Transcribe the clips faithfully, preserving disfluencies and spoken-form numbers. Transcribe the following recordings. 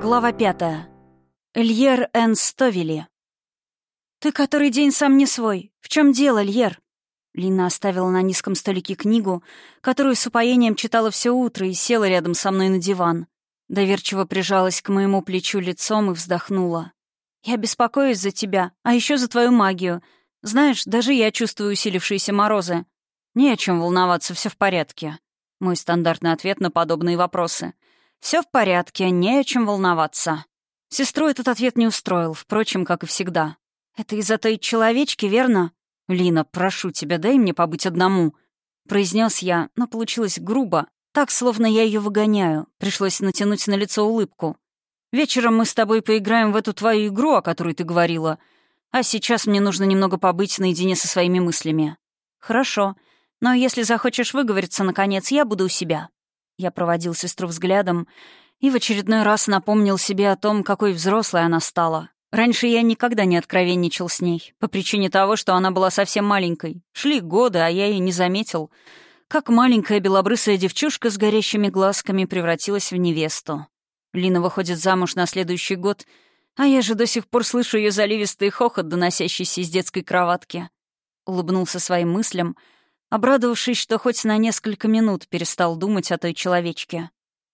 Глава пятая. Льер Эн Стовили. «Ты который день сам не свой. В чем дело, Льер?» Лина оставила на низком столике книгу, которую с упоением читала все утро, и села рядом со мной на диван. Доверчиво прижалась к моему плечу лицом и вздохнула. «Я беспокоюсь за тебя, а еще за твою магию. Знаешь, даже я чувствую усилившиеся морозы. Не о чем волноваться, все в порядке». Мой стандартный ответ на подобные вопросы. «Все в порядке, не о чем волноваться». Сестру этот ответ не устроил, впрочем, как и всегда. «Это из-за той человечки, верно?» «Лина, прошу тебя, дай мне побыть одному», — произнес я, но получилось грубо, так, словно я ее выгоняю. Пришлось натянуть на лицо улыбку. «Вечером мы с тобой поиграем в эту твою игру, о которой ты говорила, а сейчас мне нужно немного побыть наедине со своими мыслями». «Хорошо, но если захочешь выговориться, наконец, я буду у себя». Я проводил сестру взглядом и в очередной раз напомнил себе о том, какой взрослой она стала. Раньше я никогда не откровенничал с ней, по причине того, что она была совсем маленькой. Шли годы, а я и не заметил, как маленькая белобрысая девчушка с горящими глазками превратилась в невесту. Лина выходит замуж на следующий год, а я же до сих пор слышу ее заливистый хохот, доносящийся из детской кроватки. Улыбнулся своим мыслям, обрадовавшись, что хоть на несколько минут перестал думать о той человечке.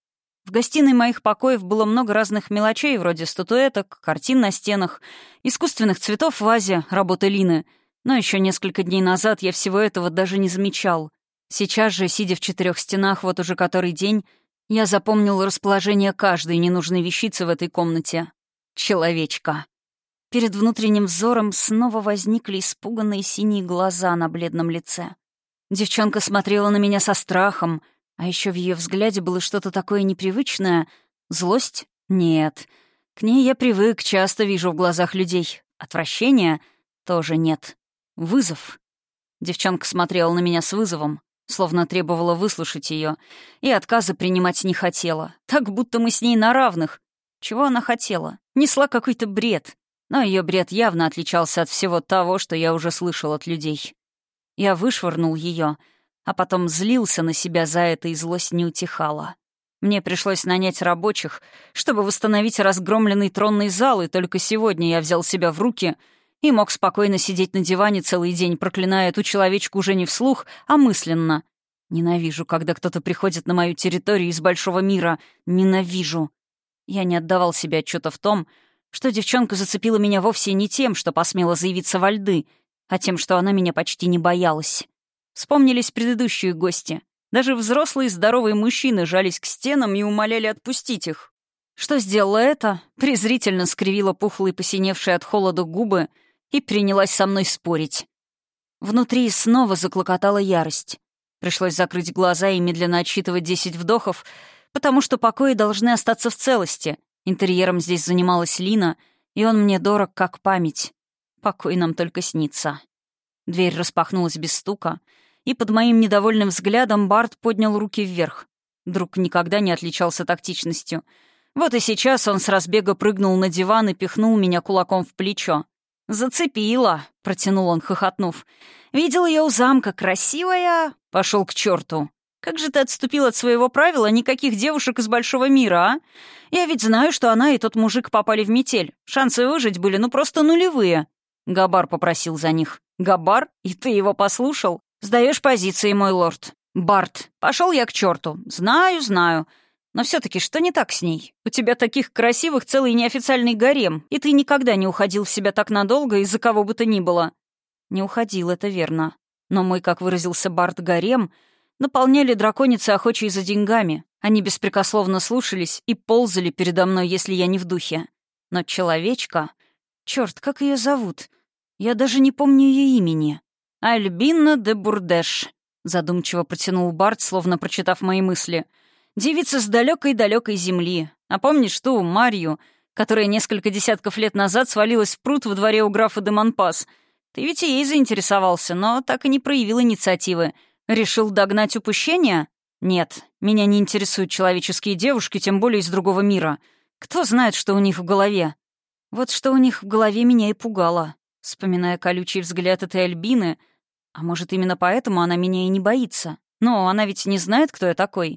В гостиной моих покоев было много разных мелочей, вроде статуэток, картин на стенах, искусственных цветов в вазе, работы Лины, но еще несколько дней назад я всего этого даже не замечал. Сейчас же, сидя в четырех стенах вот уже который день, я запомнил расположение каждой ненужной вещицы в этой комнате. Человечка. Перед внутренним взором снова возникли испуганные синие глаза на бледном лице. Девчонка смотрела на меня со страхом, а еще в ее взгляде было что-то такое непривычное. Злость? Нет. К ней я привык, часто вижу в глазах людей. Отвращение? Тоже нет. Вызов. Девчонка смотрела на меня с вызовом, словно требовала выслушать ее, и отказа принимать не хотела. Так, будто мы с ней на равных. Чего она хотела? Несла какой-то бред. Но ее бред явно отличался от всего того, что я уже слышал от людей. Я вышвырнул ее, а потом злился на себя за это, и злость не утихала. Мне пришлось нанять рабочих, чтобы восстановить разгромленный тронный зал, и только сегодня я взял себя в руки и мог спокойно сидеть на диване целый день, проклиная эту человечку уже не вслух, а мысленно. Ненавижу, когда кто-то приходит на мою территорию из большого мира. Ненавижу. Я не отдавал себе отчета в том, что девчонка зацепила меня вовсе не тем, что посмела заявиться во льды, а тем, что она меня почти не боялась. Вспомнились предыдущие гости. Даже взрослые здоровые мужчины жались к стенам и умоляли отпустить их. Что сделала это? Презрительно скривила пухлые, посиневшие от холода губы и принялась со мной спорить. Внутри снова заклокотала ярость. Пришлось закрыть глаза и медленно отсчитывать десять вдохов, потому что покои должны остаться в целости. Интерьером здесь занималась Лина, и он мне дорог как память. Покой нам только снится. Дверь распахнулась без стука, и под моим недовольным взглядом Барт поднял руки вверх. Друг никогда не отличался тактичностью. Вот и сейчас он с разбега прыгнул на диван и пихнул меня кулаком в плечо. «Зацепила!» — протянул он, хохотнув. «Видел ее у замка, красивая!» «Пошел к черту! Как же ты отступил от своего правила никаких девушек из большого мира, а? Я ведь знаю, что она и тот мужик попали в метель. Шансы выжить были ну просто нулевые». Габар попросил за них. «Габар? И ты его послушал? Сдаешь позиции, мой лорд». «Барт, пошел я к черту. Знаю, знаю. Но все-таки что не так с ней? У тебя таких красивых целый неофициальный гарем, и ты никогда не уходил в себя так надолго из-за кого бы то ни было». Не уходил, это верно. Но мой, как выразился Барт, гарем наполняли драконицы, охочие за деньгами. Они беспрекословно слушались и ползали передо мной, если я не в духе. Но человечка... Черт, как ее зовут? Я даже не помню ее имени. «Альбина де Бурдеш», — задумчиво протянул Барт, словно прочитав мои мысли. «Девица с далекой-далекой земли. А помнишь ту, Марью, которая несколько десятков лет назад свалилась в пруд во дворе у графа де Монпас? Ты ведь и ей заинтересовался, но так и не проявил инициативы. Решил догнать упущение? Нет, меня не интересуют человеческие девушки, тем более из другого мира. Кто знает, что у них в голове?» Вот что у них в голове меня и пугало. Вспоминая колючий взгляд этой Альбины, а может, именно поэтому она меня и не боится. Но она ведь не знает, кто я такой.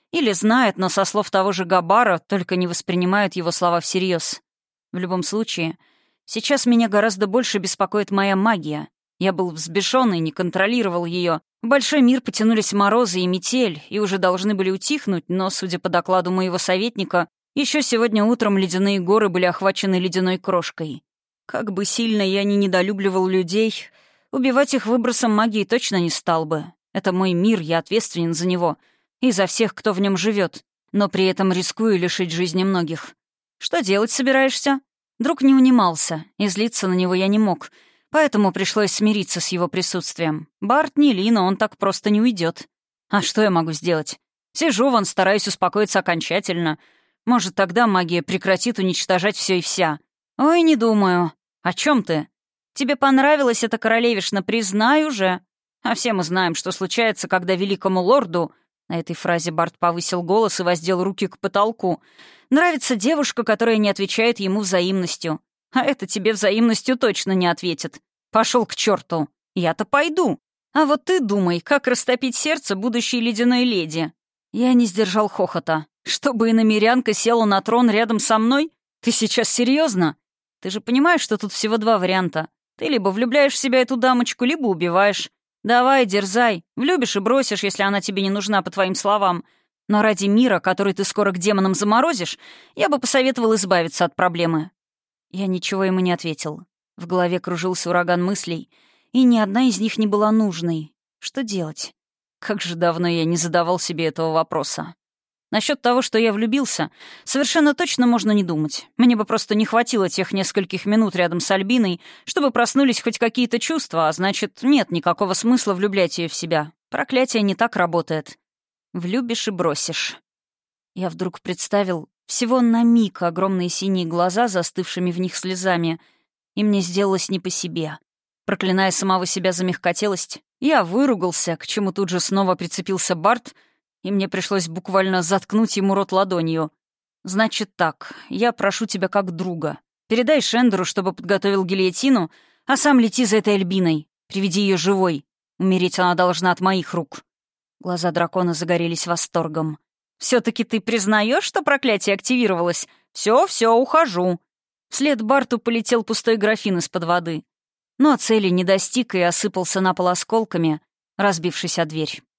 Или знает, но со слов того же Габара только не воспринимает его слова всерьез. В любом случае, сейчас меня гораздо больше беспокоит моя магия. Я был взбешен и не контролировал ее. В большой мир потянулись морозы и метель, и уже должны были утихнуть, но, судя по докладу моего советника, еще сегодня утром ледяные горы были охвачены ледяной крошкой. Как бы сильно я ни недолюбливал людей, убивать их выбросом магии точно не стал бы. Это мой мир, я ответственен за него и за всех, кто в нем живет, но при этом рискую лишить жизни многих. Что делать собираешься? Друг не унимался, и злиться на него я не мог, поэтому пришлось смириться с его присутствием. Барт не Лина, он так просто не уйдет. А что я могу сделать? Сижу вон, стараюсь успокоиться окончательно. Может, тогда магия прекратит уничтожать все и вся. Ой, не думаю. О чем ты? Тебе понравилась эта королевишна, признай уже. А все мы знаем, что случается, когда великому лорду... На этой фразе Барт повысил голос и воздел руки к потолку. Нравится девушка, которая не отвечает ему взаимностью. А это тебе взаимностью точно не ответит. Пошел к черту. Я-то пойду. А вот ты думай, как растопить сердце будущей ледяной леди. Я не сдержал хохота. Чтобы иномерянка села на трон рядом со мной? Ты сейчас серьезно? Ты же понимаешь, что тут всего два варианта. Ты либо влюбляешь в себя эту дамочку, либо убиваешь. Давай, дерзай. Влюбишь и бросишь, если она тебе не нужна, по твоим словам. Но ради мира, который ты скоро к демонам заморозишь, я бы посоветовал избавиться от проблемы». Я ничего ему не ответил. В голове кружился ураган мыслей, и ни одна из них не была нужной. Что делать? Как же давно я не задавал себе этого вопроса. Насчет того, что я влюбился, совершенно точно можно не думать. Мне бы просто не хватило тех нескольких минут рядом с Альбиной, чтобы проснулись хоть какие-то чувства, а значит, нет никакого смысла влюблять ее в себя. Проклятие не так работает. Влюбишь и бросишь. Я вдруг представил всего на миг огромные синие глаза, застывшими в них слезами, и мне сделалось не по себе. Проклиная самого себя за мягкотелость, я выругался, к чему тут же снова прицепился Барт, и мне пришлось буквально заткнуть ему рот ладонью. «Значит так, я прошу тебя как друга. Передай Шендеру, чтобы подготовил гильотину, а сам лети за этой Альбиной. Приведи ее живой. Умереть она должна от моих рук». Глаза дракона загорелись восторгом. «Все-таки ты признаешь, что проклятие активировалось? Все, все, ухожу». Вслед Барту полетел пустой графин из-под воды. Но цели не достиг и осыпался на пол осколками, разбившись о дверь.